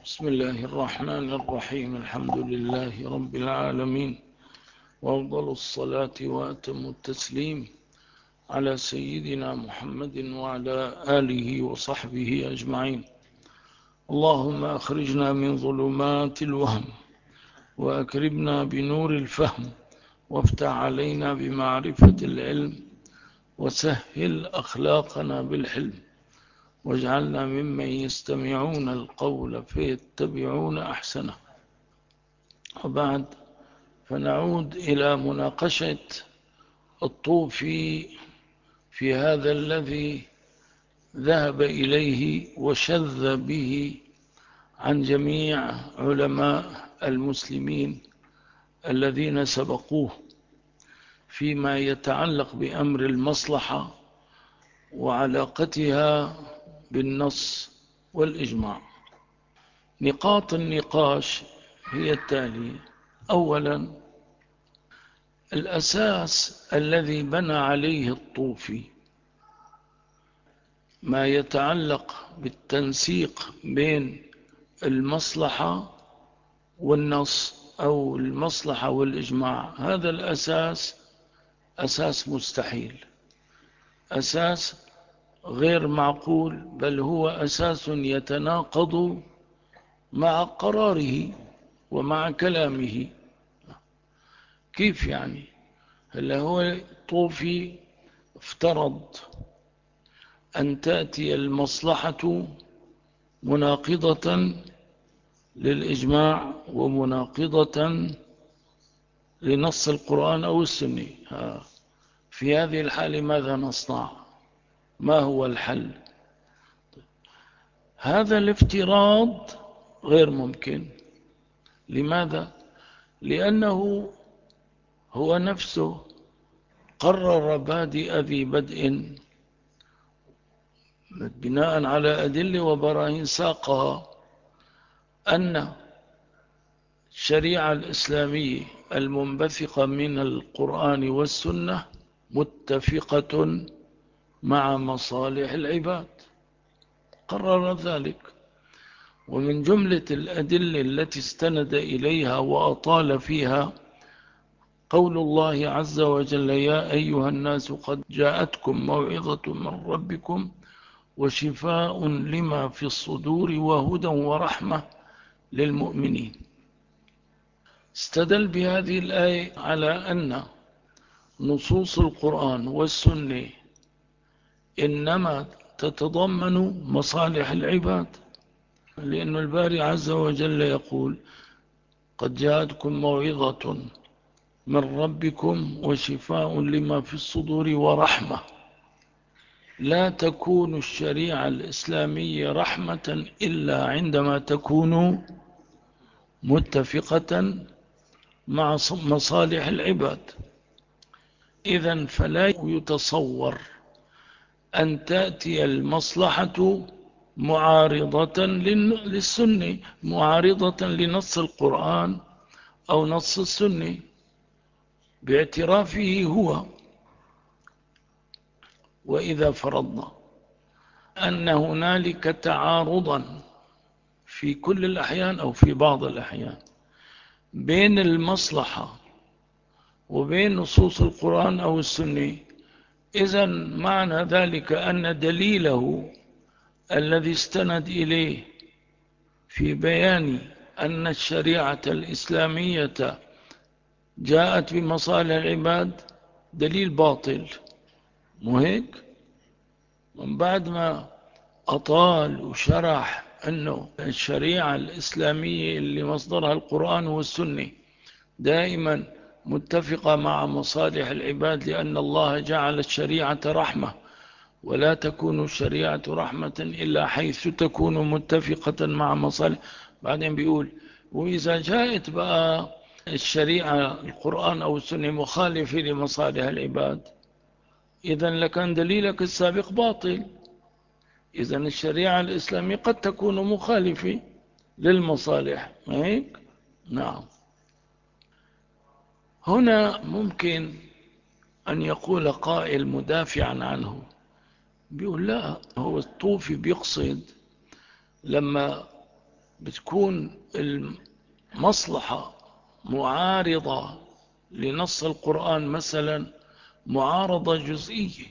بسم الله الرحمن الرحيم. الحمد لله رب العالمين، وأفضل الصلاة وأتم التسليم على سيدنا محمد وعلى آله وصحبه أجمعين. اللهم أخرجنا من ظلمات الوهم وأكرمنا بنور الفهم، وافتح علينا بمعرفة العلم، وسهل أخلاقنا بالحلم، واجعلنا ممن يستمعون القول فيتبعون أحسنه. وبعد، فنعود إلى مناقشة الطوفي في هذا الذي ذهب إليه وشذ به عن جميع علماء المسلمين الذين سبقوه فيما يتعلق بأمر المصلحة وعلاقتها بالنص والإجماع. نقاط النقاش هي التالية: أولا، الأساس الذي بنى عليه الطوفي ما يتعلق بالتنسيق بين المصلحة والنص أو المصلحة والإجماع. هذا الأساس أساس مستحيل، أساس غير معقول، بل هو أساس يتناقض مع قراره ومع كلامه. كيف يعني؟ هل هو الطوفي افترض أن تأتي المصلحة مناقضة للإجماع ومناقضة لنص القرآن أو السنة؟ في هذه الحالة ماذا نصنع؟ ما هو الحل؟ هذا الافتراض غير ممكن. لماذا؟ لأنه هو نفسه قرر بادئ ذي بدء بناء على أدلة وبراهين ساقها أن الشريعة الإسلامية المنبثقة من القرآن والسنة متفقة مع مصالح العباد، قرر ذلك. ومن جملة الأدلة التي استند إليها وأطال فيها قول الله عز وجل: يا أيها الناس قد جاءتكم موعظة من ربكم وشفاء لما في الصدور وهدى ورحمة للمؤمنين. استدل بهذه الآية على أن نصوص القرآن والسنة إنما تتضمن مصالح العباد، لأن الباري عز وجل يقول: قد جاءتكم موعظة من ربكم وشفاء لما في الصدور ورحمة. لا تكون الشريعة الإسلامية رحمة إلا عندما تكون متفقة مع مصالح العباد. إذن فلا يتصور أن تأتي المصلحة معارضة للسنة، معارضة لنص القرآن أو نص السنة باعترافه هو. وإذا فرضنا أن هنالك تعارضا في كل الأحيان أو في بعض الأحيان بين المصلحة وبين نصوص القرآن أو السنة، إذن معنى ذلك أن دليله الذي استند إليه في بيان أن الشريعة الإسلامية جاءت بمصالح العباد دليل باطل. مو هيك؟ من بعد ما أطال وشرح أنه الشريعة الإسلامية اللي مصدرها القرآن والسنة دائما متفقة مع مصالح العباد، لأن الله جعل الشريعة رحمة، ولا تكون الشريعة رحمة إلا حيث تكون متفقة مع مصالح. بعدين بيقول: وإذا جاءت بقى الشريعة القرآن أو السنة مخالفة لمصالح العباد، إذن لكان دليلك السابق باطل. إذن الشريعة الإسلامية قد تكون مخالفة للمصالح، هيك؟ نعم. هنا ممكن أن يقول قائل مدافعا عنه، بيقول: لا، هو الطوفي بيقصد لما بتكون المصلحة معارضة لنص القرآن مثلا، معارضة جزئية،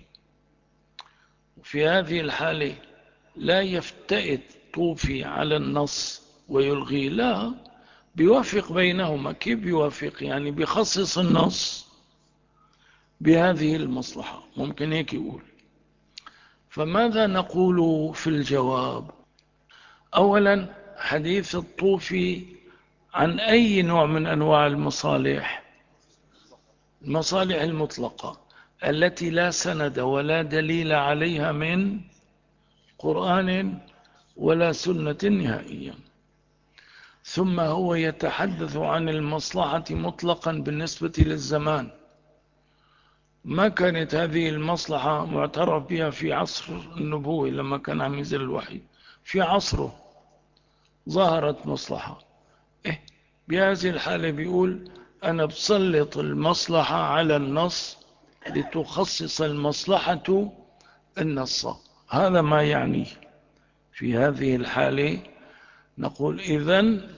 في هذه الحالة لا يفتئت طوفي على النص ويلغي، لا، بيوافق بينهما. كيف بيوافق؟ يعني بيخصص النص بهذه المصلحة، ممكن هيك يقول. فماذا نقول في الجواب؟ أولا، حديث الطوفي عن أي نوع من أنواع المصالح؟ المصالح المطلقة التي لا سند ولا دليل عليها من قرآن ولا سنة نهائيا. ثم هو يتحدث عن المصلحة مطلقا بالنسبة للزمان. ما كانت هذه المصلحة معترف بها في عصر النبوة لما كان عم ينزل الوحي، في عصره ظهرت مصلحة. بهذه الحالة بيقول أنا بسلط المصلحة على النص لتخصص المصلحة النص. هذا ما يعنيه. في هذه الحالة نقول إذن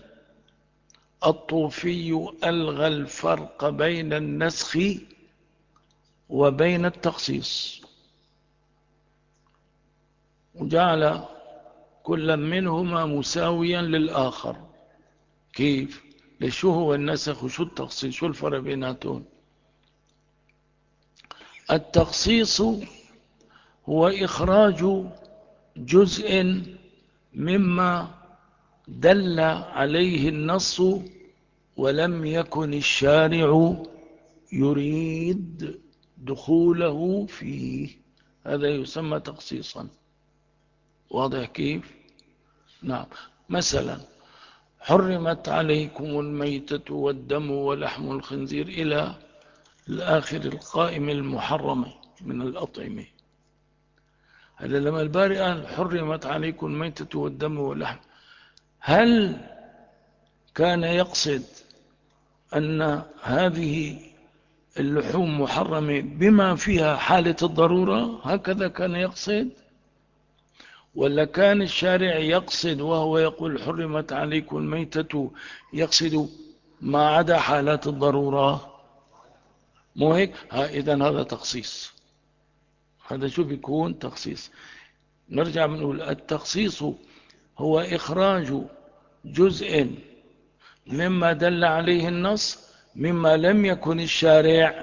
الطوفي ألغى الفرق بين النسخ وبين التخصيص، وجعل كل منهما مساويا للآخر. كيف؟ لشو هو النسخ وشو التخصيص؟ شو الفرق بيناتهم؟ التخصيص هو إخراج جزء مما دل عليه النص ولم يكن الشارع يريد دخوله فيه، هذا يسمى تخصيصا. واضح كيف؟ نعم. مثلا حرمت عليكم الميتة والدم ولحم الخنزير إلى الآخر القائم المحرم من الأطعمة. هذا لما البارئ قال حرمت عليكم الميتة والدم واللحم، هل كان يقصد أن هذه اللحوم محرمة بما فيها حالة الضرورة؟ هكذا كان يقصد؟ ولا كان الشارع يقصد وهو يقول حرمت عليكم الميتة يقصد ما عدا حالات الضرورة؟ مو هيك؟ إذن هذا تخصيص. هذا شو بيكون تخصيص؟ نرجع بنقول التخصيص هو إخراج جزء مما دل عليه النص مما لم يكن الشارع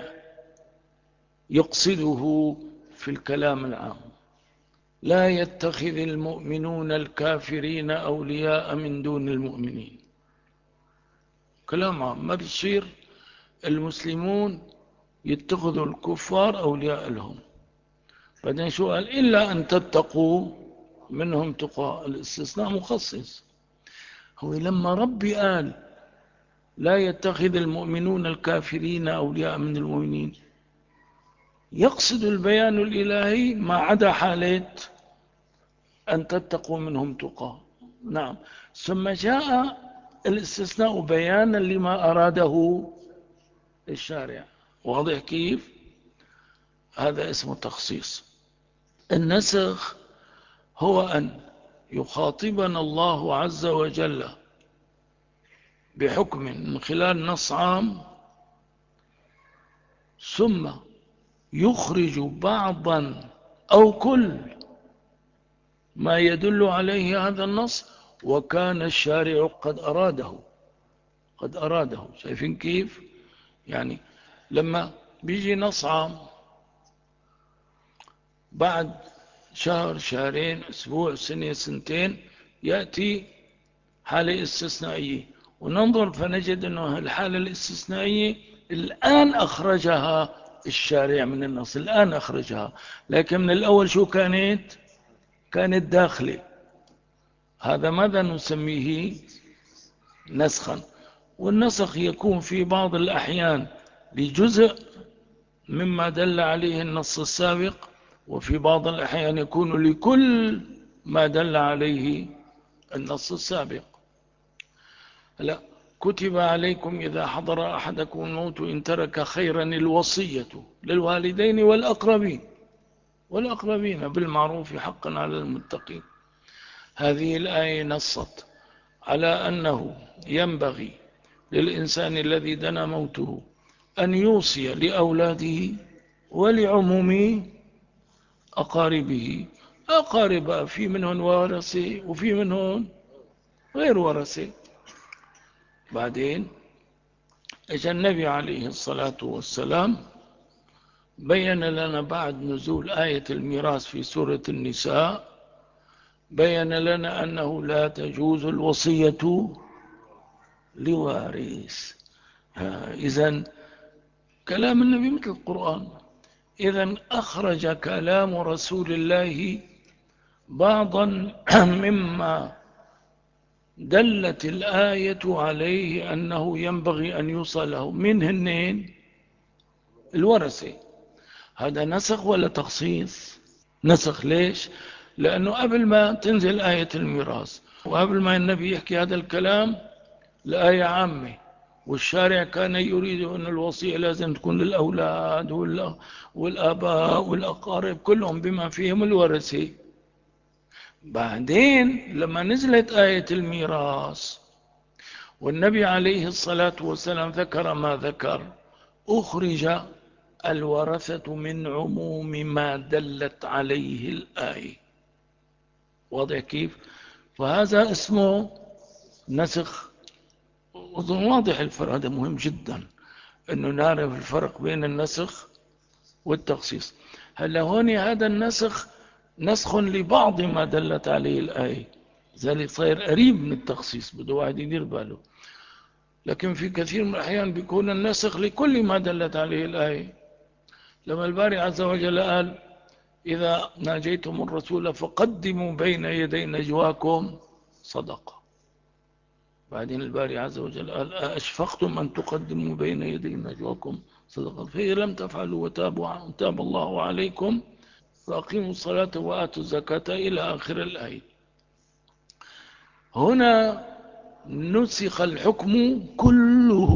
يقصده في الكلام العام. لا يتخذ المؤمنون الكافرين أولياء من دون المؤمنين، كلام عام. ما بيصير المسلمون يتخذوا الكفار أولياء لهم. بعدين شو قال؟ إلا أن تتقوا منهم تقى. الاستثناء مخصص. هو لما ربي قال لا يتخذ المؤمنون الكافرين أولياء من المؤمنين، يقصد البيان الإلهي ما عدا حالة أن تتقوا منهم تقى. نعم. ثم جاء الاستثناء بيانا لما أراده الشارع. واضح كيف؟ هذا اسمه تخصيص. النسخ هو أن يخاطبنا الله عز وجل بحكم من خلال نص عام، ثم يخرج بعضا أو كل ما يدل عليه هذا النص، وكان الشارع قد أراده. شايفين كيف؟ يعني لما بيجي نص عام بعد شهر، شهرين، أسبوع، سنة، سنتين، يأتي حالة استثنائية، وننظر فنجد أنه الحالة الاستثنائية الآن أخرجها الشارع من النص، الآن أخرجها، لكن من الأول شو كانت داخلة. هذا ماذا نسميه؟ نسخا. والنسخ يكون في بعض الأحيان لجزء مما دل عليه النص السابق، وفي بعض الأحيان يكون لكل ما دل عليه النص السابق. لا، كتب عليكم إذا حضر أحدكم الموت إن ترك خيرا الوصية للوالدين والأقربين بالمعروف حقا على المتقين. هذه الآية نصت على أنه ينبغي للإنسان الذي دنا موته أن يوصي لأولاده ولعموم أقاربه. أقارب في منهم ورثة وفي منهم غير ورثة. بعدين اجى النبي عليه الصلاة والسلام بين لنا بعد نزول آية الميراث في سورة النساء، بين لنا أنه لا تجوز الوصية لوارث. إذن كلام النبي مثل القرآن. إذن أخرج كلام رسول الله بعضا مما دلت الآية عليه أنه ينبغي أن يوصل له من هنين الورثة. هذا نسخ ولا تخصيص؟ نسخ. ليش؟ لأنه قبل ما تنزل آية الميراث وقبل ما النبي يحكي هذا الكلام لآية عامة، والشارع كان يريد أن الوصية لازم تكون للأولاد والآباء والأقارب كلهم بما فيهم الورثة. بعدين لما نزلت آية الميراث والنبي عليه الصلاة والسلام ذكر ما ذكر، أخرج الورثة من عموم ما دلت عليه الآية. واضح كيف؟ فهذا اسمه نسخ. أظن واضح الفرق. هذا مهم جدا أنه نعرف الفرق بين النسخ والتخصيص. هلا هون هذا النسخ نسخ لبعض ما دلت عليه الآية، ذلك صير قريب من التخصيص، بده واحد يدير باله. لكن في كثير من الأحيان بيكون النسخ لكل ما دلت عليه الآية. لما الباري عز وجل قال إذا ناجيتم الرسول فقدموا بين يدي نجواكم صدقة. بعدين الباري عز وجل قال أشفقتم أن تقدموا بين يدي نجواكم صدقة فإذا لم تفعلوا وتاب الله عليكم فأقيموا الصلاة وآتوا الزكاة إلى آخر الآية. هنا نسخ الحكم كله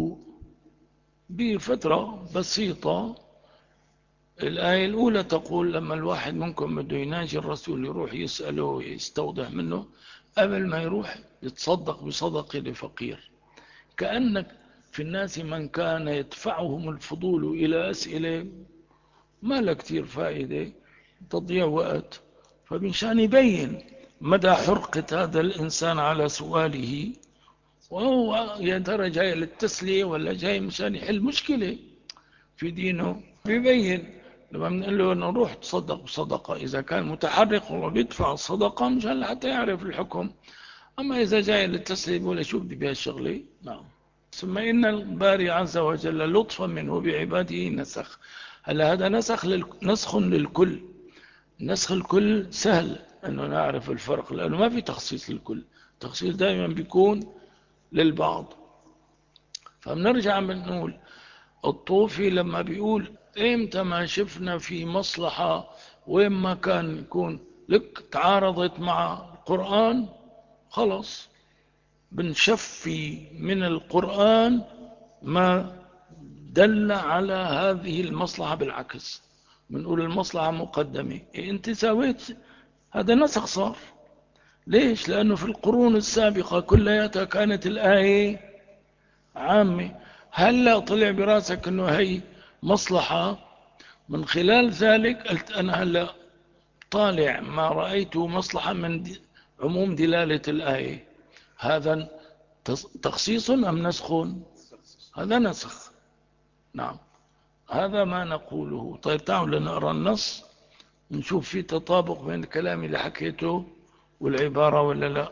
بفترة بسيطة. الآية الأولى تقول لما الواحد منكم بده يناجي الرسول يروح يسأله يستوضح منه، قبل ما يروح يتصدق بصدقة لفقير. كأنك في الناس من كان يدفعهم الفضول إلى أسئلة ما لا كتير فائدة، تضيع وقت. فمشان يبين مدى حرقة هذا الإنسان على سؤاله، وهو يا ترى جاي للتسلية ولا جاي مشان يحل مشكلة في دينه، بيبين. لما بنقول له انه روح تصدق بصدقة، إذا كان متحرق وبيدفع الصدقة مشان حتى يعرف الحكم. أما إذا جاي للتسليم ولا شو بدي بها الشغلة. نعم. ثم إن الباري عز وجل لطفا منه بعباده نسخ. هلا هذا نسخ للكل. نسخ الكل سهل أنه نعرف الفرق، لأنه ما في تخصيص للكل. التخصيص دائما بيكون للبعض. فبنرجع بنقول الطوفي لما بيقول امتى ما شفنا في مصلحة وين ما كان يكون لك تعارضت مع القرآن، خلص بنشفي من القرآن ما دل على هذه المصلحة. بالعكس بنقول المصلحة مقدمة. انت سويت هذا نسخ صار. ليش؟ لأنه في القرون السابقة كلها كانت الآية عامة. هلأ طلع براسك أنه هي مصلحة، من خلال ذلك قلت أنا هلأ طالع ما رأيته مصلحة من عموم دلالة الآية. هذا تخصيص أم نسخ؟ هذا نسخ. نعم. هذا ما نقوله. طيب تعالوا لنقرأ النص نشوف في تطابق بين الكلام اللي حكيته والعبارة ولا لا.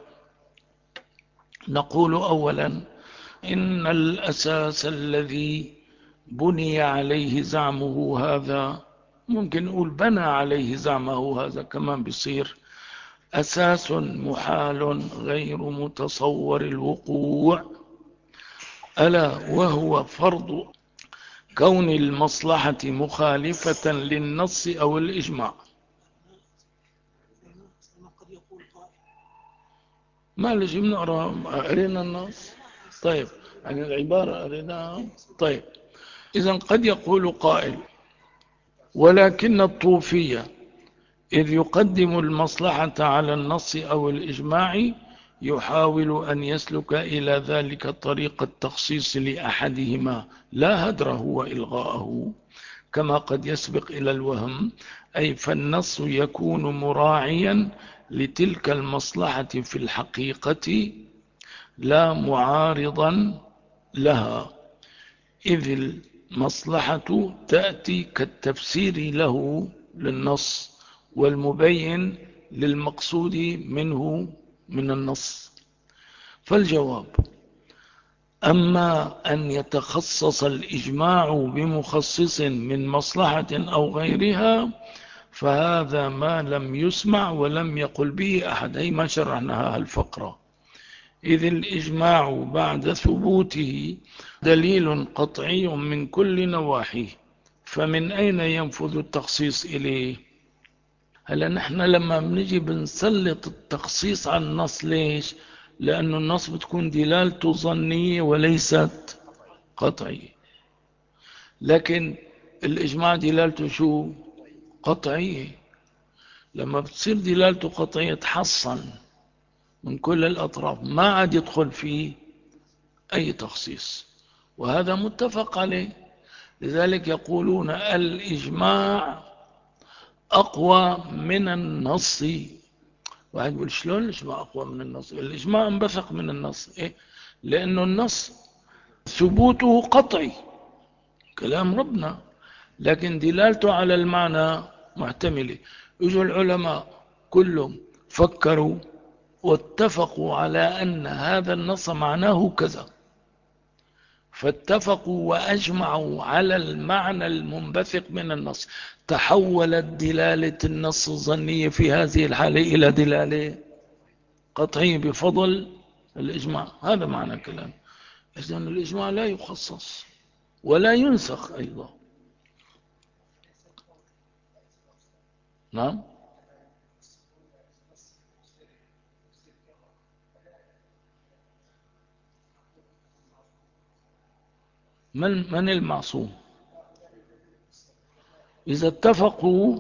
نقول أولا إن الأساس الذي بني عليه زعمه هذا، ممكن نقول بنى عليه زعمه هذا كمان بيصير، أساس محال غير متصور الوقوع، ألا وهو فرض كون المصلحة مخالفة للنص أو الإجماع. ما لازم نقرأ قرينا النص. طيب يعني العبارة قريناها. طيب إذا قد يقول قائل ولكن الطوفية إذ يقدم المصلحة على النص أو الإجماع يحاول أن يسلك إلى ذلك طريق التخصيص لأحدهما لا هدره وإلغاءه، كما قد يسبق إلى الوهم، أي فالنص يكون مراعيا لتلك المصلحة في الحقيقة لا معارضا لها، إذ المصلحة تأتي كالتفسير له للنص والمبين للمقصود منه من النص. فالجواب: أما أن يتخصص الإجماع بمخصص من مصلحة أو غيرها فهذا ما لم يسمع ولم يقل به أحد، أي ما شرحناها الفقرة، إذ الإجماع بعد ثبوته دليل قطعي من كل نواحيه، فمن أين ينفذ التخصيص إليه؟ هلا نحن لما بنجي بنسلط التخصيص على النص، ليش؟ لأن النص بتكون دلالته ظنية وليست قطعية، لكن الإجماع دلالته شو؟ قطعية. لما بتصير دلالته قطعية تحصن من كل الأطراف، ما عاد يدخل فيه أي تخصيص، وهذا متفق عليه. لذلك يقولون الإجماع أقوى من النص. واحد يقول شلون الإجماع أقوى من النص؟ الإجماع انبثق من النص. إيه؟ لأنه النص ثبوته قطعي كلام ربنا، لكن دلالته على المعنى محتملة. يجوا العلماء كلهم فكروا واتفقوا على أن هذا النص معناه كذا، فاتفقوا وأجمعوا على المعنى المنبثق من النص، تحولت دلالة النص الظنية في هذه الحالة إلى دلالة قطعية بفضل الإجماع. هذا معنى كلام. إذن الإجماع لا يخصص ولا ينسخ أيضا. نعم. من المعصوم؟ إذا اتفقوا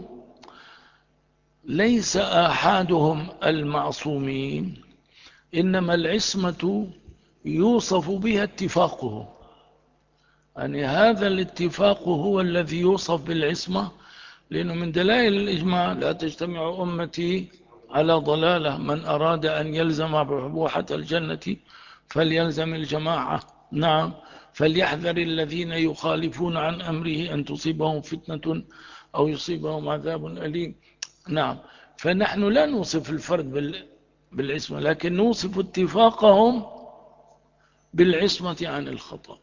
ليس أحدهم المعصومين، إنما العصمة يوصف بها اتفاقه، يعني هذا الاتفاق هو الذي يوصف بالعصمة، لأنه من دلائل الإجماع لا تجتمع أمتي على ضلالة، من أراد أن يلزم بحبوحة الجنة فليلزم الجماعة. نعم. فليحذر الذين يخالفون عن أمره أن تصيبهم فتنة أو يصيبهم عذاب أليم. نعم. فنحن لا نوصف الفرد بالعصمة، لكن نوصف اتفاقهم بالعصمة عن الخطأ.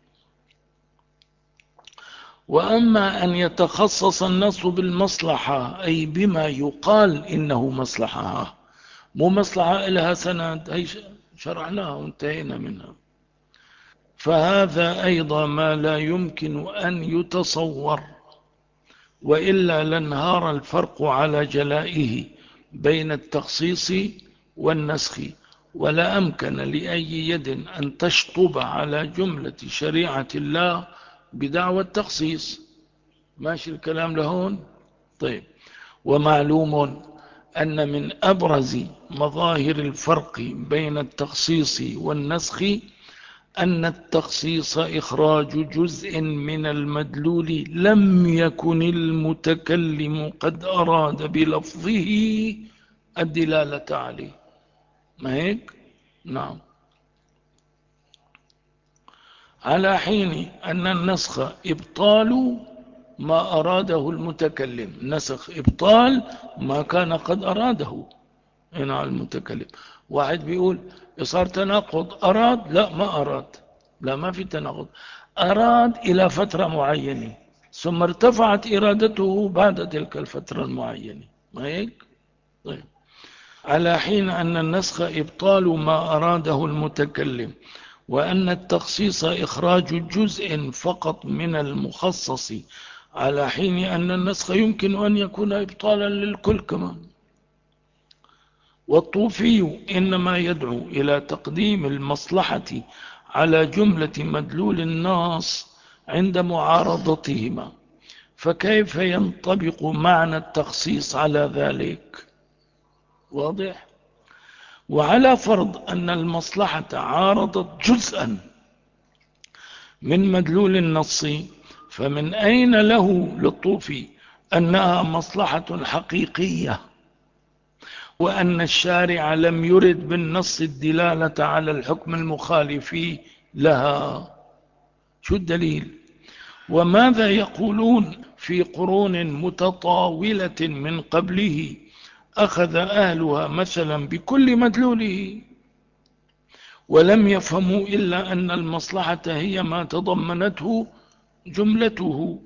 وأما أن يتخصص النص بالمصلحة، أي بما يقال إنه مصلحة، مو مصلحة إلها سند، هي شرعناها وانتهينا منها، فهذا أيضا ما لا يمكن أن يتصور، وإلا لانهار الفرق على جلائه بين التخصيص والنسخ، ولا أمكن لأي يد أن تشطب على جملة شريعة الله بدعوى التخصيص. ماشي الكلام لهون؟ طيب. ومعلوم أن من أبرز مظاهر الفرق بين التخصيص والنسخ أن التخصيص إخراج جزء من المدلول لم يكن المتكلم قد أراد بلفظه الدلالة عليه. ما هيك؟ نعم. على حين أن النسخ إبطال ما أراده المتكلم، نسخ إبطال ما كان قد أراده هنا المتكلم. واحد بيقول صار تناقض، أراد؟ لا ما أراد، لا ما في تناقض، أراد إلى فترة معينة ثم ارتفعت إرادته بعد تلك الفترة المعينة. ما هيك؟ طيب. على حين أن النسخ إبطال ما أراده المتكلم، وأن التخصيص إخراج جزء فقط من المخصص، على حين أن النسخ يمكن أن يكون إبطالا للكل كمان. والطوفي إنما يدعو إلى تقديم المصلحة على جملة مدلول النص عند معارضتهما، فكيف ينطبق معنى التخصيص على ذلك؟ واضح؟ وعلى فرض أن المصلحة عارضت جزءا من مدلول النص، فمن أين له للطوفي أنها مصلحة حقيقية، وأن الشارع لم يرد بالنص الدلالة على الحكم المخالف لها؟ شو الدليل؟ وماذا يقولون في قرون متطاولة من قبله أخذ أهلها مثلا بكل مدلوله، ولم يفهموا إلا أن المصلحة هي ما تضمنته جملته.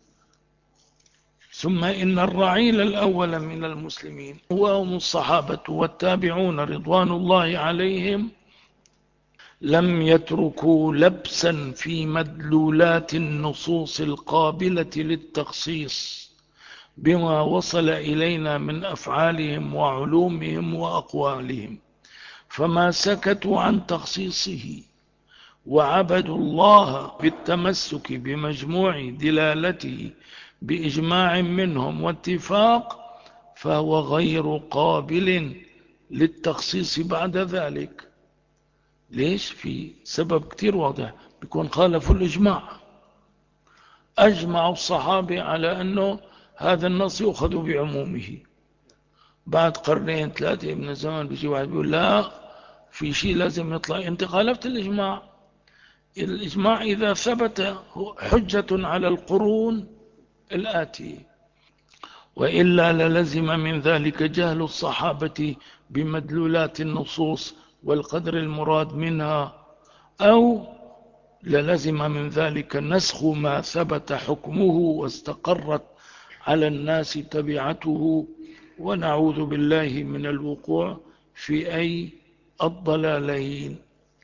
ثم إن الرعيل الأول من المسلمين وهم الصحابة والتابعون رضوان الله عليهم لم يتركوا لبسا في مدلولات النصوص القابلة للتخصيص بما وصل إلينا من أفعالهم وعلومهم وأقوالهم، فما سكتوا عن تخصيصه وعبدوا الله بالتمسك بمجموع دلالته بإجماع منهم واتفاق، فهو غير قابل للتخصيص بعد ذلك. ليش؟ في سبب كتير واضح، بيكون خالفوا الإجماع. أجمعوا الصحابة على أنه هذا النص يأخذ بعمومه، بعد قرنين ثلاثة من الزمان بيجي واحد بيقول لا، في شيء لازم يطلع، انت خالفت الإجماع. الإجماع إذا ثبت حجة على القرون الآتية، وإلا للزم من ذلك جهل الصحابة بمدلولات النصوص والقدر المراد منها، أو للزم من ذلك نسخ ما ثبت حكمه واستقرت على الناس تبعته، ونعوذ بالله من الوقوع في أي الضلالين.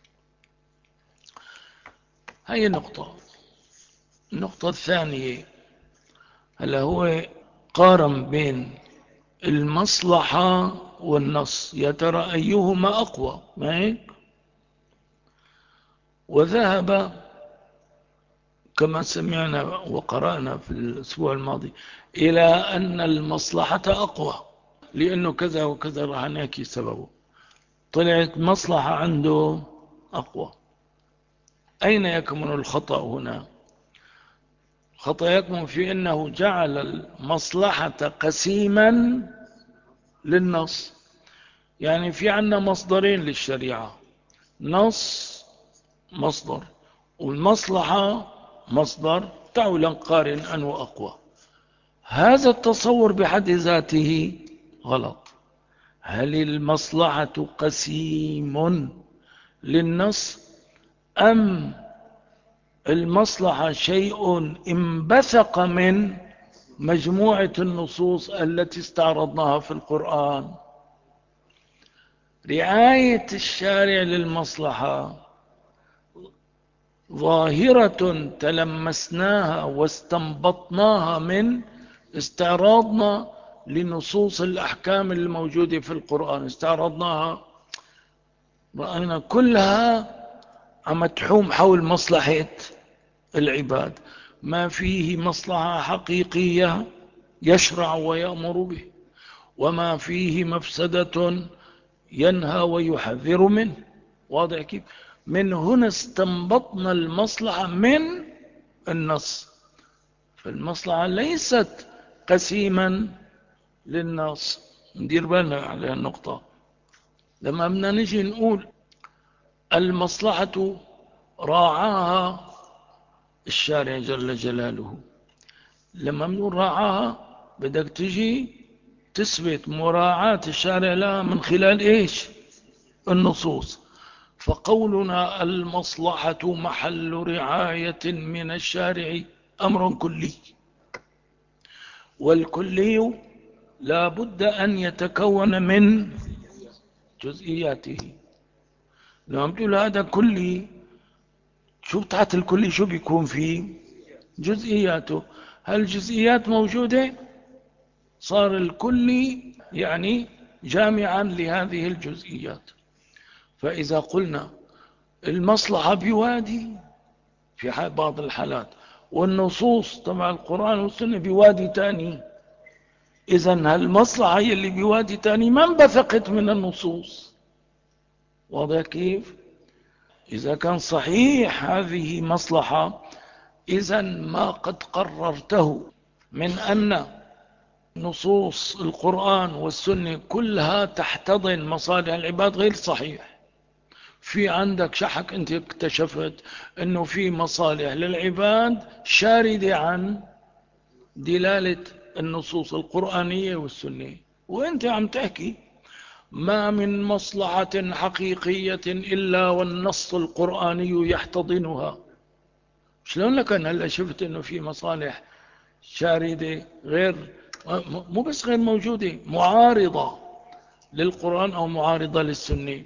هاي النقطة الثانية، هل هو قارن بين المصلحة والنص، يا ترى أيهما أقوى، ما هيك؟ وذهب كما سمعنا وقرأنا في الأسبوع الماضي إلى أن المصلحة أقوى، لأنه كذا وكذا، راح نحكي سببه. طلعت مصلحة عنده أقوى. أين يكمن الخطأ هنا؟ الخطأ يكمن في أنه جعل المصلحة قسيما للنص. يعني في عنا مصدرين للشريعة، نص مصدر والمصلحة مصدر، تعالوا نقارن أنه أقوى. هذا التصور بحد ذاته غلط. هل المصلحة قسيم للنص، أم المصلحة شيء انبثق من مجموعة النصوص التي استعرضناها في القرآن؟ رعاية الشارع للمصلحة ظاهرة تلمسناها واستنبطناها من استعراضنا لنصوص الأحكام الموجودة في القرآن. استعرضناها، رأينا كلها عم تحوم حول مصلحة العباد، ما فيه مصلحة حقيقية يشرع ويأمر به، وما فيه مفسدة ينهى ويحذر منه. واضح كيف؟ من هنا استنبطنا المصلحة من النص، فالمصلحة ليست قسيما للنص. ندير بالنا على النقطة. لما بدنا نجي نقول المصلحة راعاها الشارع جل جلاله، لما بنقول راعاها بدك تجي تثبت مراعاة الشارع لها من خلال ايش؟ النصوص. فقولنا المصلحة محل رعاية من الشارع أمر كلي، والكلي لا بد أن يتكون من جزئياته. لما بتقول هذا كلي، شو تحت الكلي شو بيكون فيه؟ جزئياته. هل الجزئيات موجودة؟ صار الكلي يعني جامعا لهذه الجزئيات. فإذا قلنا المصلحة بوادي في بعض الحالات، والنصوص تبع القرآن والسنة بوادي تاني، إذن هالمصلحة هي اللي بوادي تاني ما انبثقت من النصوص، واضح كيف؟ إذا كان صحيح هذه مصلحة، إذا ما قد قررته من أن نصوص القرآن والسنة كلها تحتضن مصالح العباد غير صحيح. في عندك شحك، أنت اكتشفت أنه في مصالح للعباد شاردة عن دلالة النصوص القرآنية والسنية، وأنت عم تحكي ما من مصلحة حقيقية إلا والنص القرآني يحتضنها. شلون لك أنا هلا شفت أنه في مصالح شاردة غير، مو بس غير موجودة، معارضة للقرآن أو معارضة للسنة.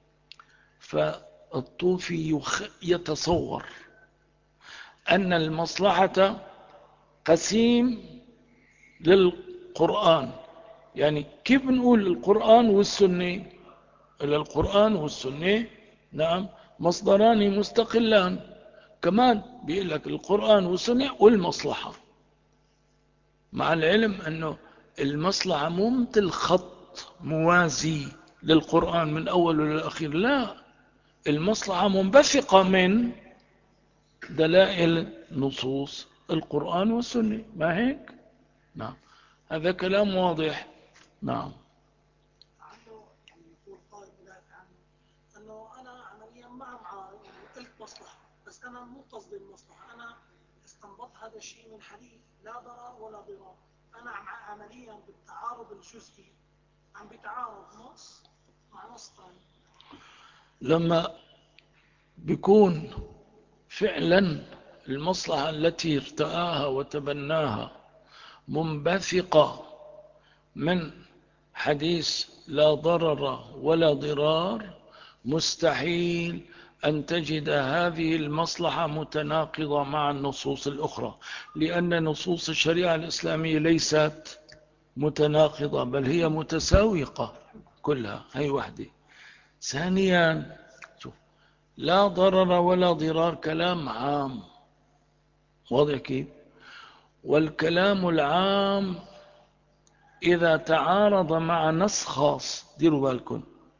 فالطوفي يتصور أن المصلحة قسيم للقرآن. يعني كيف نقول القرآن والسنة؟ إلى القرآن والسنة نعم مصدران مستقلان. كمان بيقول لك القرآن والسنة والمصلحة، مع العلم أنه المصلحة مو مثل خط موازي للقرآن من أول للأخير، لا، المصلحة منبثقة من دلائل نصوص القرآن والسنة، ما هيك؟ نعم، هذا كلام واضح. نعم. عنه يعني يقول قائل مدافع عنه انه انا عمليا مع قلت مصلحه، بس انا مو قصدي المصلحه، انا استنبطت هذا الشيء من حديث لا ضرر ولا ضرار. انا عمليا بالتعارض الجزئي عم بيتعارض نص مع نص ثاني. لما بيكون فعلا المصلحة التي ارتآها وتبناها منبثقة من حديث لا ضرر ولا ضرار، مستحيل أن تجد هذه المصلحة متناقضة مع النصوص الأخرى، لأن نصوص الشريعة الإسلامية ليست متناقضة، بل هي متساوقة كلها. هي واحدة. ثانيا، شوف، لا ضرر ولا ضرار كلام عام، واضح كيف؟ والكلام العام إذا تعارض مع نص خاص، ديروا بالكم،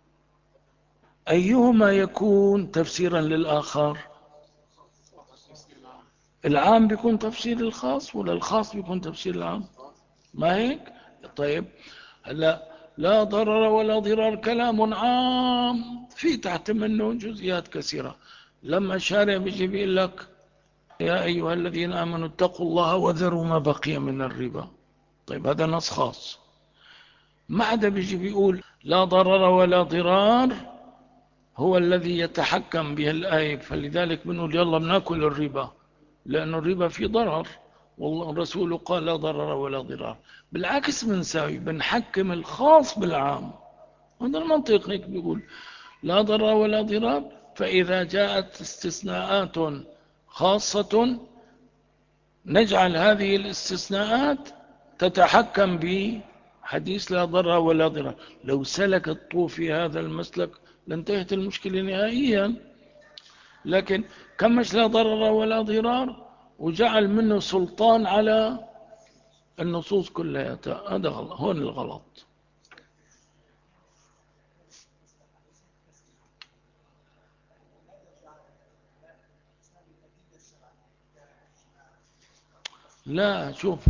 أيهما يكون تفسيرا للآخر؟ العام بيكون تفسير الخاص ولا الخاص بيكون تفسير العام؟ ما هيك؟ طيب، هلا لا ضرر ولا ضرار كلام عام في تحت منه جزئيات كثيرة. لما الشارع بيجي بيقول لك يا أيها الذين آمنوا اتقوا الله وذروا ما بقي من الربا، طيب هذا نص خاص. ما عدا بيجي بيقول لا ضرر ولا ضرار هو الذي يتحكم به الآية، فلذلك بنقول يلا بناكل الربا لأن الربا فيه ضرر، والله الرسول قال لا ضرر ولا ضرار. بالعكس بنساوي، بنحكم الخاص بالعام. هذا المنطق هيك بيقول لا ضرر ولا ضرار. فإذا جاءت استثناءات خاصة نجعل هذه الاستثناءات تتحكم بحديث لا ضرر ولا ضرار. لو سلك الطوفي هذا المسلك لانتهت المشكلة نهائيا، لكن كمش لا ضرر ولا ضرار وجعل منه سلطان على النصوص كلها. هذا غلط، هون الغلط. لا، شوف،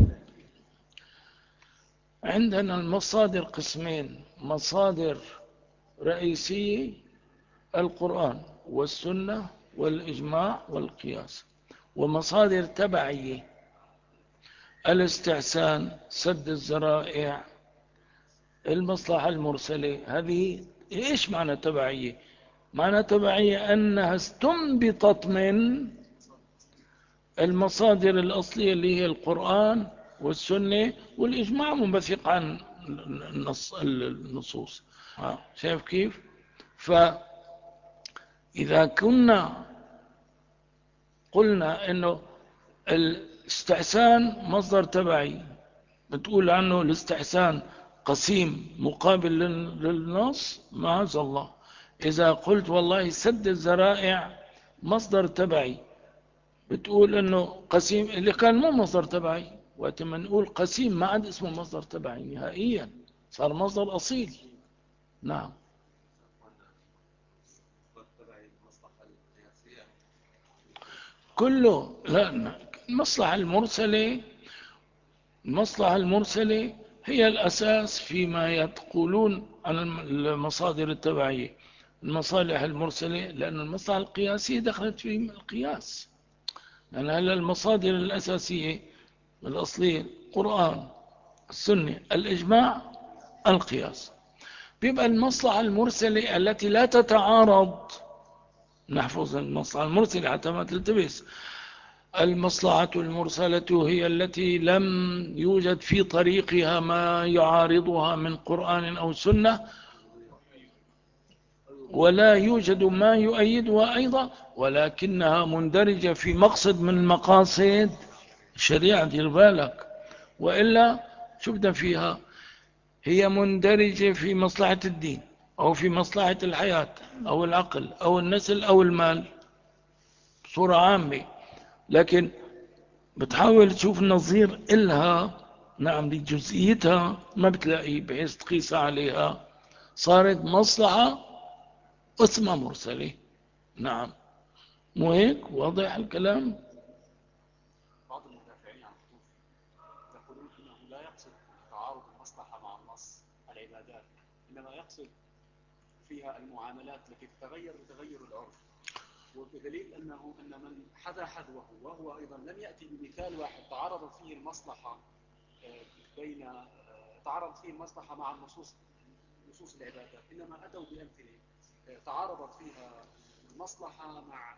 عندنا المصادر قسمين: مصادر رئيسية القرآن والسنة والإجماع والقياس، ومصادر تبعية الاستحسان، سد الذرائع، المصلحة المرسلة. هذه إيش معنى تبعية؟ معنى تبعية أنها استنبطت من المصادر الأصلية اللي هي القرآن والسنة والإجماع منبثق عن النصوص. شايف كيف؟ فإذا كنا قلنا أنه الاستحسان مصدر تبعي، بتقول عنه الاستحسان قسيم مقابل للنص، معاذ الله. إذا قلت والله سد الذرائع مصدر تبعي، بتقول انه قسيم اللي كان مو مصدر تبعي، وقت ما نقول قسيم ما عاد اسمه مصدر تبعي نهائيا، صار مصدر اصيل. نعم. هي المصلحة القياسية؟ كله لا. المصلحة المرسلة هي الأساس فيما يقولون عن المصادر التبعية. المصالح المرسلة لأن المصلحة القياسية دخلت في القياس، لأن هلا المصادر الأساسية الأصلية القرآن، السنة، الإجماع، القياس. بيبقى المصلحة المرسلة التي لا تتعارض، نحفظ المصلحة المرسلة حتى ما تلتبس. المصلحة المرسلة هي التي لم يوجد في طريقها ما يعارضها من قرآن أو سنة، ولا يوجد ما يؤيدها أيضا، ولكنها مندرجة في مقصد من مقاصد الشريعة. دير بالك، وإلا شفنا فيها هي مندرجة في مصلحة الدين أو في مصلحة الحياة أو العقل أو النسل أو المال بصورة عامة، لكن بتحاول تشوف نظير إلها، نعم، لجزئيتها ما بتلاقيه بحيث تقيس عليها، صارت مصلحة اسمها مرسلة. نعم، مو هيك واضح الكلام؟ بعض المدافعين عن الصوفي يقولون انه لا يقصد تعارض المصلحة مع النص العبادات، انما يقصد فيها المعاملات التي تتغير بتغير العرف، وبدليل ان من حذا حذوه وهو ايضا لم ياتي بمثال واحد تعارضت فيه المصلحة بين تعارضت فيه المصلحة مع نصوص العبادات، انما اتوا بامثله تعارضت فيها المصلحة مع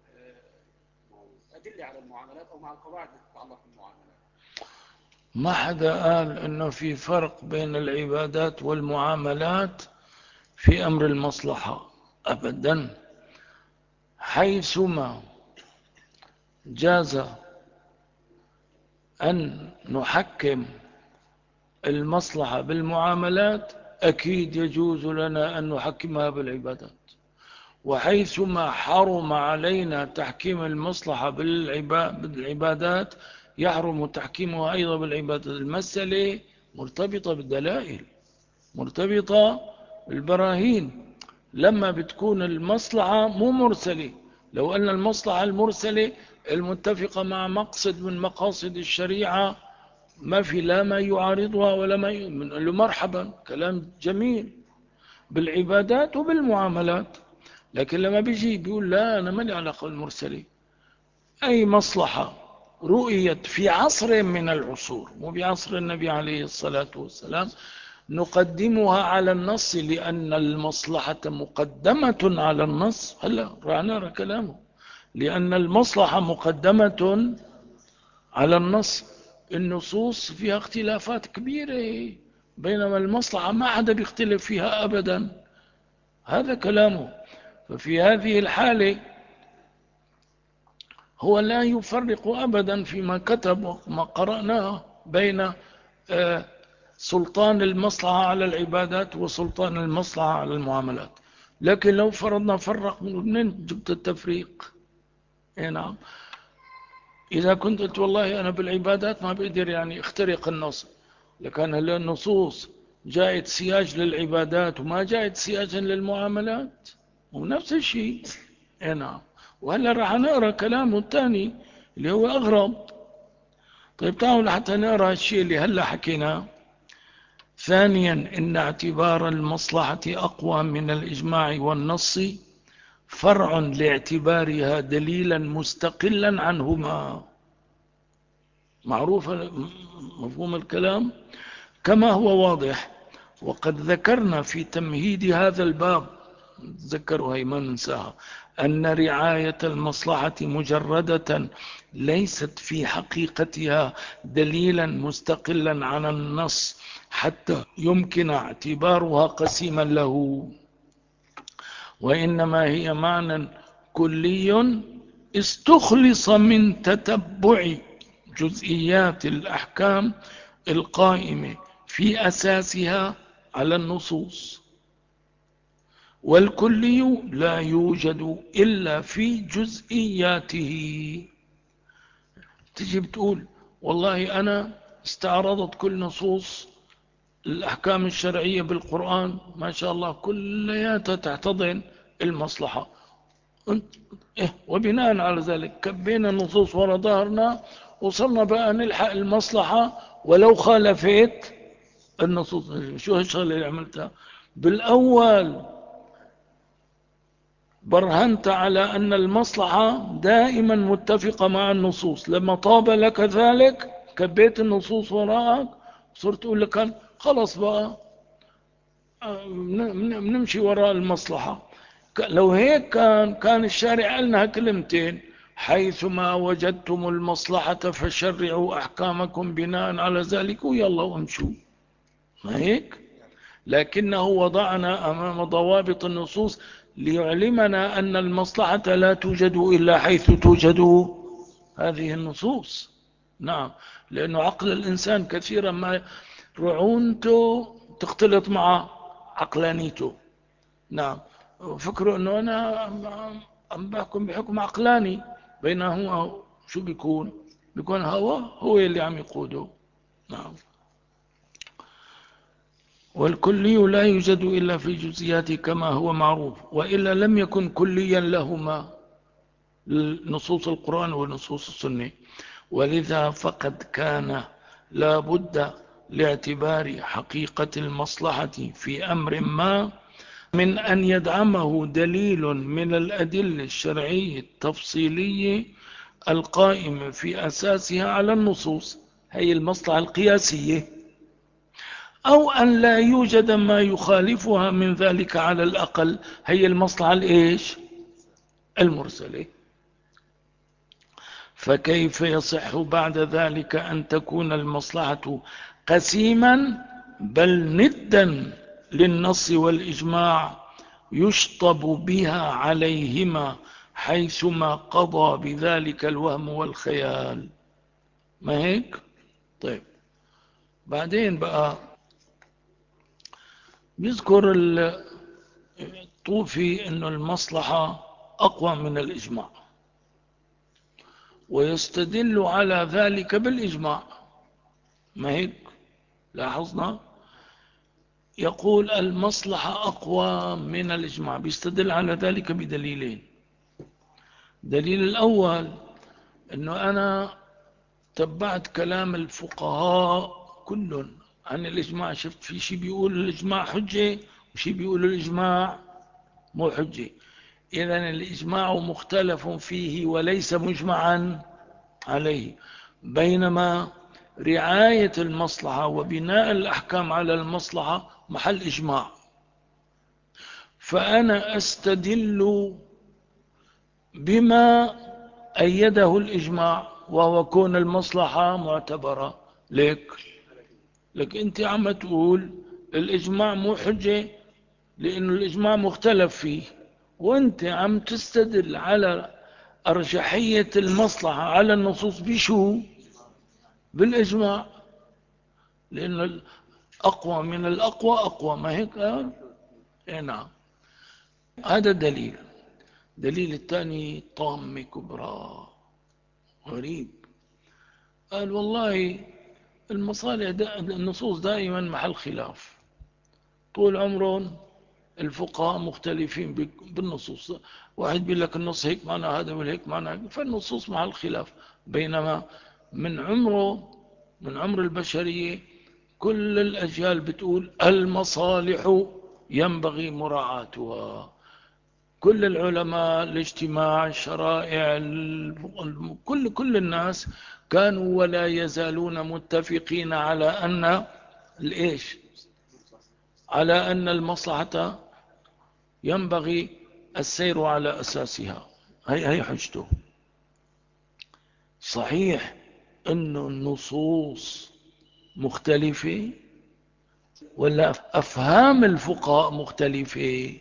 أدلة على المعاملات أو مع القواعد التي تتعلق بالمعاملات. ما حدا قال انه في فرق بين العبادات والمعاملات في امر المصلحة ابدا. حيثما جاز ان نحكم المصلحة بالمعاملات اكيد يجوز لنا ان نحكمها بالعبادات، وحيثما حرم علينا تحكيم المصلحة بالعبادات يحرم تحكيمها أيضا بالعبادات. المسألة مرتبطة بالدلائل، مرتبطة بالبراهين. لما بتكون المصلحة مو مرسلة، لو أن المصلحة المرسلة المتفقة مع مقصد من مقاصد الشريعة ما في لا ما يعارضها ولا ما نقول له مرحبا، كلام جميل بالعبادات وبالمعاملات. لكن لما بيجي بيقول لا أنا ما لي علاقة بالمرسلين، أي مصلحة رؤيت في عصر من العصور، مو بعصر النبي عليه الصلاة والسلام، نقدمها على النص لأن المصلحة مقدمة على النص. هلا راح نرى كلامه، لأن المصلحة مقدمة على النص. النصوص فيها اختلافات كبيرة، بينما المصلحة ما حدا بيختلف فيها أبدا. هذا كلامه. ففي هذه الحالة هو لا يفرق أبدا فيما كتب وما قرأناه بين سلطان المصلحة على العبادات وسلطان المصلحة على المعاملات. لكن لو فرضنا فرق، منين جبت التفريق؟ اي نعم، إذا كنت قلت والله أنا بالعبادات ما بقدر يعني اخترق النص، لكن هل النصوص جاءت سياج للعبادات وما جاءت سياجا للمعاملات؟ ونفس الشيء. اي نعم. وهلا راح نقرا كلامه الثاني اللي هو اغرب. طيب تعالوا حتى نقرا الشيء اللي هلا حكيناه. ثانيا ان اعتبار المصلحة اقوى من الاجماع والنص فرع لاعتبارها دليلا مستقلا عنهما. معروف مفهوم الكلام كما هو واضح. وقد ذكرنا في تمهيد هذا الباب، تذكروا هي ما ننساها، أن رعاية المصلحة مجردة ليست في حقيقتها دليلا مستقلا عن النص حتى يمكن اعتبارها قسيما له، وإنما هي معنى كلي استخلص من تتبع جزئيات الأحكام القائمة في أساسها على النصوص، والكلي لا يوجد إلا في جزئياته. تجي بتقول والله أنا استعرضت كل نصوص الأحكام الشرعية بالقرآن ما شاء الله كلياتها تحتضن المصلحة، وبناء على ذلك كبينا النصوص ورا ظهرنا، وصلنا بقى نلحق المصلحة ولو خالفت النصوص. شو الشغلة اللي عملتها بالأول؟ برهنت على أن المصلحة دائما متفقة مع النصوص. لما طاب لك ذلك كبيت النصوص وراءك، صرت أقول لك خلص بقى بنمشي وراء المصلحة. لو هيك كان الشارع قالنا كلمتين: حيثما وجدتم المصلحة فشرعوا أحكامكم بناء على ذلك، ويلا وامشوا. ما هيك؟ لكنه وضعنا أمام ضوابط النصوص ليعلمنا أن المصلحة لا توجد إلا حيث توجد هذه النصوص. نعم، لأنه عقل الإنسان كثيرا ما رعونته تختلط مع عقلانيته. نعم، فكروا أنه أنا عم بحكم بحكم عقلاني، بينما شو بيكون هو اللي عم يقوده. نعم. والكلي لا يوجد إلا في جزئياته كما هو معروف، وإلا لم يكن كليا لهما نصوص القرآن ونصوص السنة. ولذا فقد كان لا بد لاعتبار حقيقة المصلحة في أمر ما من أن يدعمه دليل من الأدلة الشرعية التفصيلية القائمة في أساسها على النصوص، هي المصلحة القياسية، أو أن لا يوجد ما يخالفها من ذلك على الأقل، هي المصلحة الإيش؟ المرسلة. فكيف يصح بعد ذلك أن تكون المصلحة قسيما بل ندا للنص والإجماع يشطب بها عليهما حيثما قضى بذلك الوهم والخيال؟ ما هيك؟ طيب، بعدين بقى بيذكر الطوفي أن المصلحة أقوى من الإجماع، ويستدل على ذلك بالإجماع. ما هيك؟ لاحظنا يقول المصلحة أقوى من الإجماع، بيستدل على ذلك بدليلين. دليل الأول أنه أنا تبعت كلام الفقهاء كل عن الإجماع، شفت في شيء بيقول الإجماع حجة وشيء بيقول الإجماع مو حجة. إذن الإجماع مختلف فيه وليس مجمعا عليه، بينما رعاية المصلحة وبناء الأحكام على المصلحة محل إجماع. فأنا أستدل بما أيده الإجماع، وهو كون المصلحة معتبرة. لك أنت عم تقول الإجماع مو حجة لأن الإجماع مختلف فيه، وأنت عم تستدل على أرجحية المصلحة على النصوص بشو؟ بالإجماع، لأن الأقوى من الأقوى أقوى. ما هيك؟ نعم، هذا دليل. دليل الثاني طامة كبرى غريب. قال والله المصالح النصوص دائما محل خلاف، طول عمرهم الفقهاء مختلفين بالنصوص. واحد بيقول لك النص هيك معنى هذا والهيك معنى هذا، فالنصوص محل خلاف. بينما من عمر البشرية كل الأجيال بتقول المصالح ينبغي مراعاتها. كل العلماء، الاجتماع، الشرائع، كل الناس كانوا ولا يزالون متفقين على أن الإيش؟ على أن المصلحة ينبغي السير على أساسها. هي حجته. صحيح أن النصوص مختلفة ولا أفهام الفقهاء مختلفة؟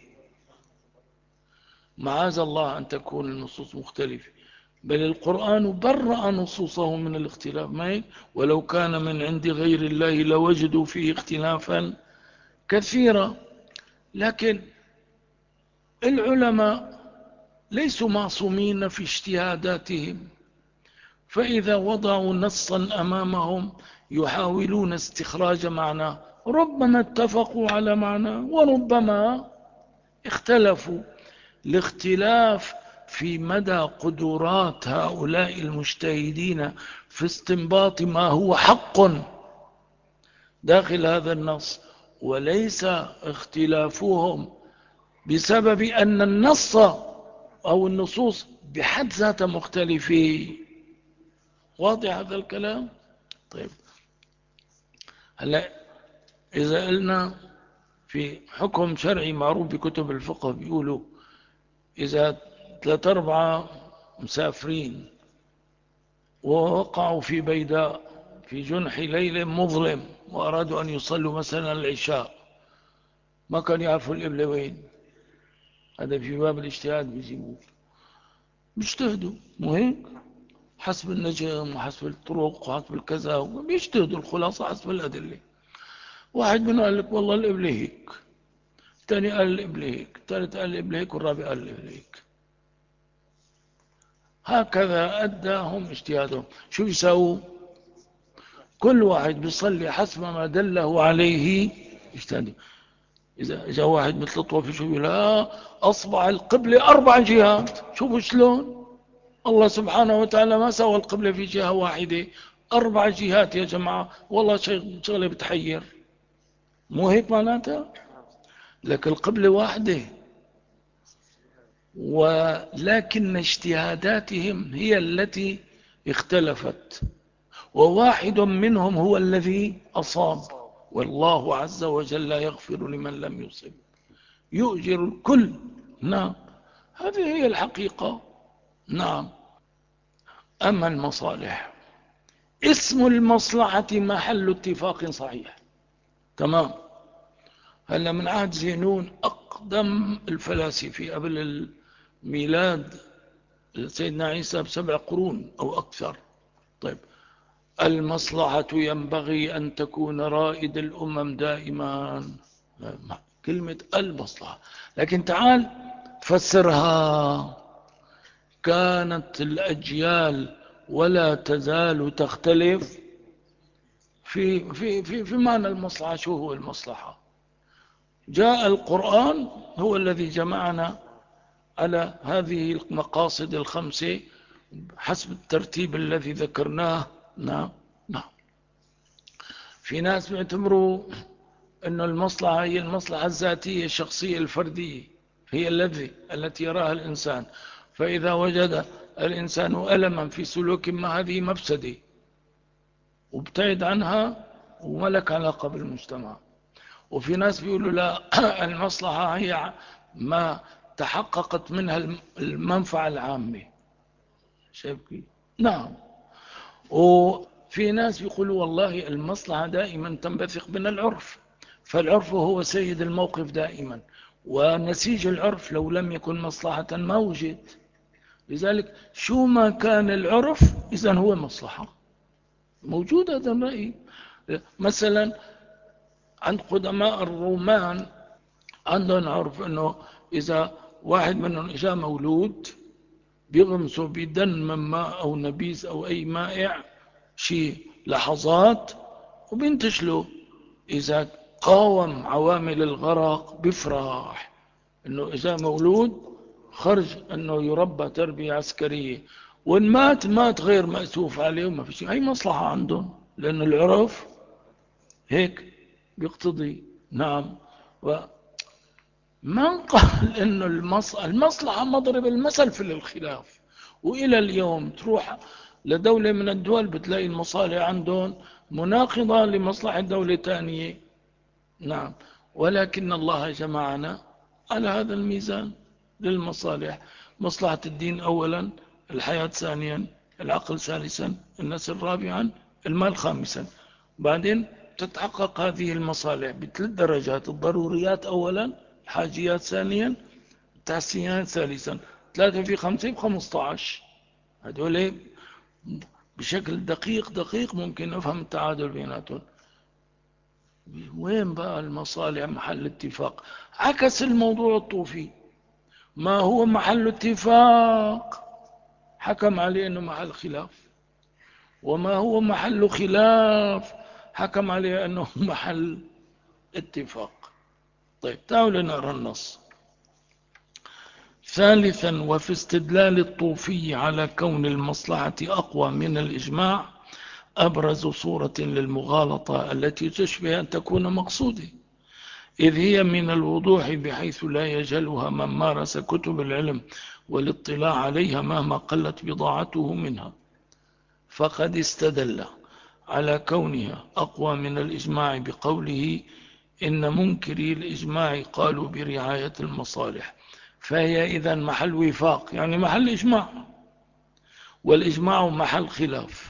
معاذ الله أن تكون النصوص مختلفة، بل القرآن برأ نصوصه من الاختلاف. ما ولو كان من عند غير الله لوجدوا فيه اختلافا كثيرا. لكن العلماء ليسوا معصومين في اجتهاداتهم، فإذا وضعوا نصا أمامهم يحاولون استخراج معناه، ربما اتفقوا على معناه وربما اختلفوا. الاختلاف في مدى قدرات هؤلاء المجتهدين في استنباط ما هو حق داخل هذا النص، وليس اختلافهم بسبب أن النص أو النصوص بحد ذاتها مختلفين. واضح هذا الكلام؟ طيب، هلا إذا قلنا في حكم شرعي معروف بكتب الفقه بيقولوا إذا 3-4 مسافرين ووقعوا في بيداء في جنح ليل مظلم وأرادوا أن يصلوا مثلا العشاء، ما كان يعرفوا القبلة وين، هذا في باب الاجتهاد بيجيبوه، بيجتهدوا مو هيك؟ حسب النجم وحسب الطرق وحسب الكذا، بيجتهدوا الخلاصة حسب الأدلة. واحد منهم قال لك والله القبلة هيك، الثاني قال القبلة هيك، الثالث قال القبلة هيك، والرابع قال القبلة هيك. هكذا أداهم اجتهادهم. شو يساووا؟ كل واحد بيصلي حسب ما دله عليه اجتهاده. إذا واحد مثل الطوفي شو يقول أصبح القبلة 4 جهات. شوفوا شلون الله سبحانه وتعالى ما سوى القبلة في جهة واحدة، 4 جهات يا جماعة. والله شغلة بتحير، مو هيك معناتها؟ لك القبلة واحدة، ولكن اجتهاداتهم هي التي اختلفت، وواحد منهم هو الذي أصاب، والله عز وجل لا يغفر لمن لم يصب، يؤجر الكل. نعم، هذه هي الحقيقة. نعم. أما المصالح، اسم المصلحة محل اتفاق صحيح. تمام. هلا من عهد زينون أقدم الفلاسفة قبل الميلاد سيدنا عيسى ب7 قرون أو أكثر. طيب، المصلحة ينبغي أن تكون رائد الأمم دائما، كلمة المصلحة. لكن تعال فسرها. كانت الأجيال ولا تزال تختلف في معنى المصلحة. شو هو المصلحة؟ جاء القرآن هو الذي جمعنا على هذه المقاصد الخمسة حسب الترتيب الذي ذكرناه. نعم. نعم. في ناس بيعتبروا أن المصلحة هي المصلحة الذاتية الشخصية الفردية، هي التي يراها الإنسان، فإذا وجد الإنسان ألما في سلوك ما هذه مفسدة وابتعد عنها وما لك علاقة بالمجتمع. وفي ناس بيقولوا لا، المصلحة هي ما تحققت منها المنفعة العامة. شايف كيف؟ نعم. وفي ناس بيقولوا والله المصلحة دائما تنبثق من العرف، فالعرف هو سيد الموقف دائما، ونسيج العرف لو لم يكن مصلحة ما وجد. لذلك شو ما كان العرف إذن هو مصلحة. موجود هذا الرأي. مثلا عند قدماء الرومان عندهم عرف أنه إذا واحد منهم إجا مولود بيغمسوا بدن من ماء أو نبيذ أو أي مائع شي لحظات وبينتشلوا. إذا قاوم عوامل الغرق بفرح أنه إذا مولود خرج أنه يربى تربية عسكرية، وإن مات غير مأسوف عليه وما في شيء. هي مصلحة عندهم لأن العرف هيك بيقتضي. نعم. من قال أن المصلحة مضرب المثل في الخلاف، وإلى اليوم تروح لدولة من الدول بتلاقي المصالح عندهم مناقضة لمصلحة دولة ثانية. نعم. ولكن الله جمعنا على هذا الميزان للمصالح. مصلحة الدين أولا، الحياة ثانيا، العقل ثالثا، النسل رابعا، المال خامسا. بعدين تتحقق هذه المصالح ب3 درجات: الضروريات أولا، الحاجيات ثانيا، التحسينات ثالثا. 3 في 5 ب15. هذول بشكل دقيق ممكن نفهم التعادل بيناتهم. وين بقى المصالح محل اتفاق؟ عكس الموضوع الطوفي، ما هو محل اتفاق حكم عليه انه محل خلاف، وما هو محل خلاف حكم عليه انه محل اتفاق. طيب، تعالوا لنقرا النص. ثالثا، وفي استدلال الطوفي على كون المصلحة أقوى من الإجماع أبرز صورة للمغالطة التي تشبه أن تكون مقصودة، إذ هي من الوضوح بحيث لا يجهلها من مارس كتب العلم والاطلاع عليها مهما قلت بضاعته منها. فقد استدل على كونها أقوى من الإجماع بقوله إن منكري الإجماع قالوا برعاية المصالح، فهي إذن محل وفاق، يعني محل إجماع، والإجماع محل خلاف.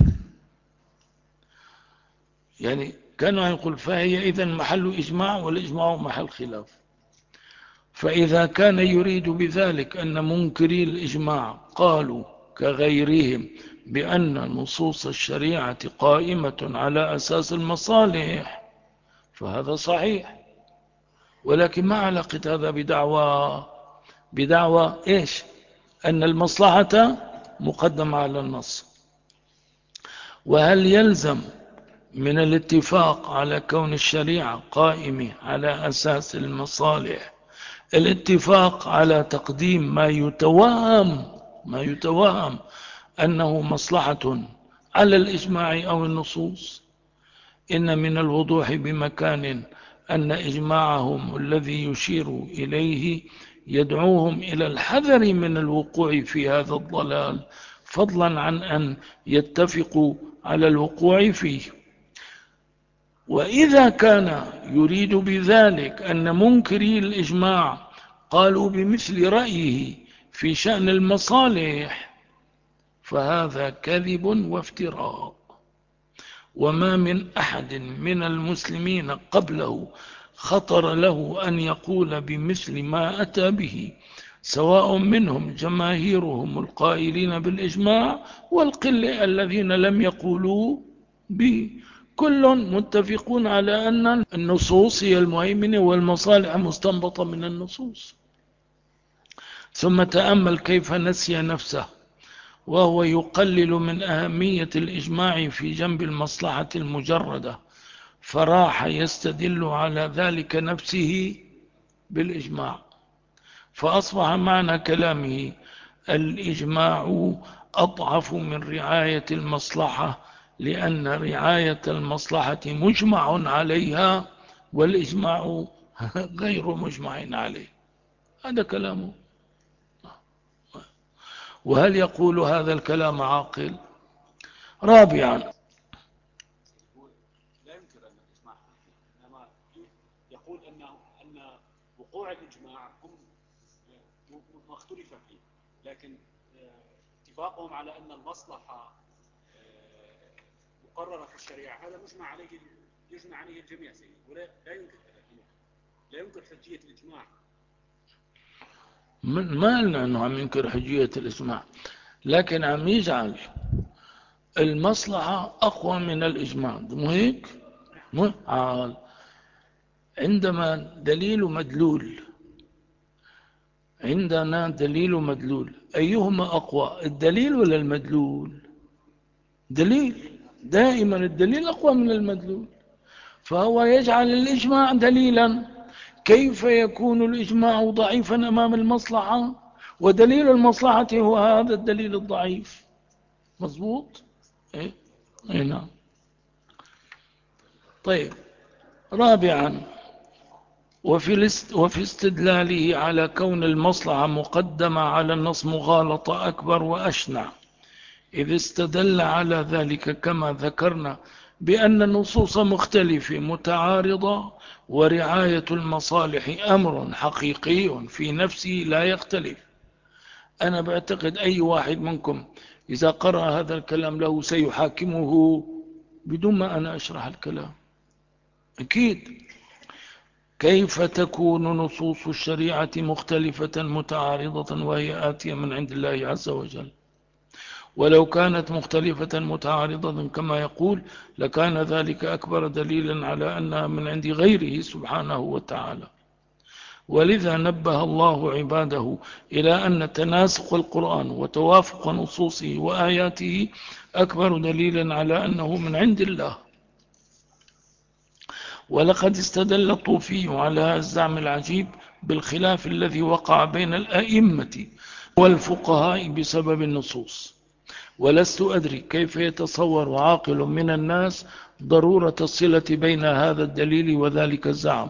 يعني كانوا يقول فهي إذن محل إجماع والإجماع محل خلاف. فإذا كان يريد بذلك أن منكري الإجماع قالوا كغيرهم بأن نصوص الشريعة قائمة على أساس المصالح فهذا صحيح، ولكن ما علاقة هذا بدعوى إيش؟ أن المصلحة مقدمة على النص. وهل يلزم من الاتفاق على كون الشريعة قائمة على أساس المصالح الاتفاق على تقديم ما يتوهم أنه مصلحة على الإجماع أو النصوص؟ إن من الوضوح بمكان أن إجماعهم الذي يشير إليه يدعوهم إلى الحذر من الوقوع في هذا الضلال، فضلا عن أن يتفقوا على الوقوع فيه. وإذا كان يريد بذلك أن منكري الإجماع قالوا بمثل رأيه في شأن المصالح فهذا كذب وافتراء، وما من أحد من المسلمين قبله خطر له أن يقول بمثل ما أتى به، سواء منهم جماهيرهم القائلين بالإجماع والقلة الذين لم يقولوا به، كل متفقون على أن النصوص هي المهيمنة والمصالح مستنبطة من النصوص. ثم تأمل كيف نسي نفسه وهو يقلل من أهمية الإجماع في جنب المصلحة المجردة، فراح يستدل على ذلك نفسه بالإجماع، فأصبح معنى كلامه الإجماع أضعف من رعاية المصلحة، لأن رعاية المصلحة مجمع عليها والإجماع غير مجمع عليه. هذا كلامه. وهل يقول هذا الكلام عاقل؟ رابعا، لا ينكر أن الإجماع إنما يقول أن وقوع الإجماع هم ما اختلف فيه، لكن اتفاقهم على أن المصلحة مقررة في الشريعة هذا يجمع عليه الجميع سيدي، ولا ينكر لا ينكر حجية الإجماع. ما قلنا أنه عم ينكر حجية الإجماع، لكن عم يجعل المصلحة أقوى من الإجماع، مو هيك؟ عندما دليل مدلول، عندنا دليل مدلول، أيهما أقوى، الدليل ولا المدلول؟ دليل، دائما الدليل أقوى من المدلول، فهو يجعل الإجماع دليلا. كيف يكون الإجماع ضعيفا أمام المصلحة ودليل المصلحة هو هذا الدليل الضعيف؟ مظبوط؟ إيه؟ نعم. طيب، رابعا، وفي استدلاله على كون المصلحة مقدمة على النص مغالطة أكبر وأشنع، إذ استدل على ذلك كما ذكرنا بأن النصوص مختلفة متعارضة، ورعاية المصالح أمر حقيقي في نفسه لا يختلف. أنا بعتقد أي واحد منكم إذا قرأ هذا الكلام له سيحاكمه بدون ما أنا أشرح الكلام. أكيد. كيف تكون نصوص الشريعة مختلفة متعارضة وهي آتية من عند الله عز وجل؟ ولو كانت مختلفة متعارضة كما يقول لكان ذلك أكبر دليلا على أنها من عند غيره سبحانه وتعالى. ولذا نبه الله عباده إلى أن تناسق القرآن وتوافق نصوصه وآياته أكبر دليلا على أنه من عند الله. ولقد استدل الطوفي على الزعم العجيب بالخلاف الذي وقع بين الأئمة والفقهاء بسبب النصوص. ولست أدري كيف يتصور عاقل من الناس ضرورة الصلة بين هذا الدليل وذلك الزعم.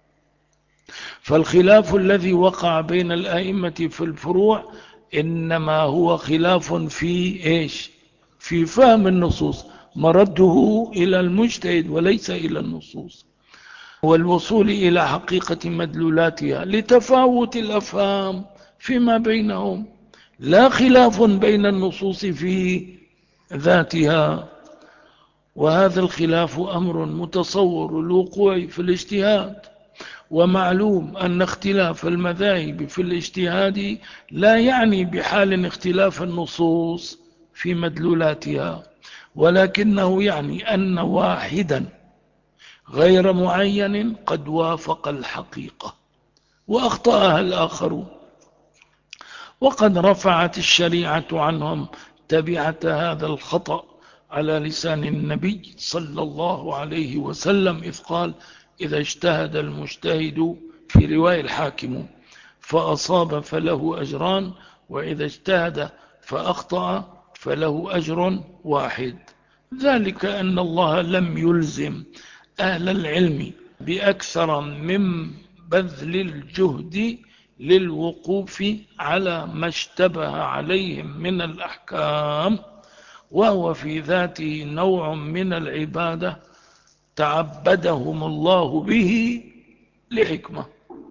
فالخلاف الذي وقع بين الأئمة في الفروع إنما هو خلاف في إيش؟ في فهم النصوص، مرده إلى المجتهد وليس إلى النصوص، والوصول إلى حقيقة مدلولاتها لتفاوت الأفهام فيما بينهم، لا خلاف بين النصوص في ذاتها. وهذا الخلاف أمر متصور الوقوع في الاجتهاد، ومعلوم أن اختلاف المذاهب في الاجتهاد لا يعني بحال اختلاف النصوص في مدلولاتها، ولكنه يعني أن واحدا غير معين قد وافق الحقيقة وأخطأها الآخرون، وقد رفعت الشريعة عنهم تبعة هذا الخطأ على لسان النبي صلى الله عليه وسلم إذ قال: إذا اجتهد المجتهد، في رواية الحاكم، فأصاب فله أجران، وإذا اجتهد فأخطأ فله أجر واحد. ذلك أن الله لم يلزم أهل العلم بأكثر من بذل الجهد للوقوف على ما اشتبه عليهم من الأحكام، وهو في ذاته نوع من العبادة تعبدهم الله به لحكمة.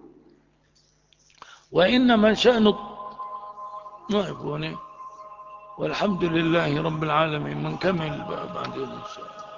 وإنما شأن والحمد لله رب العالمين. من كمل بعدين إن شاء الله.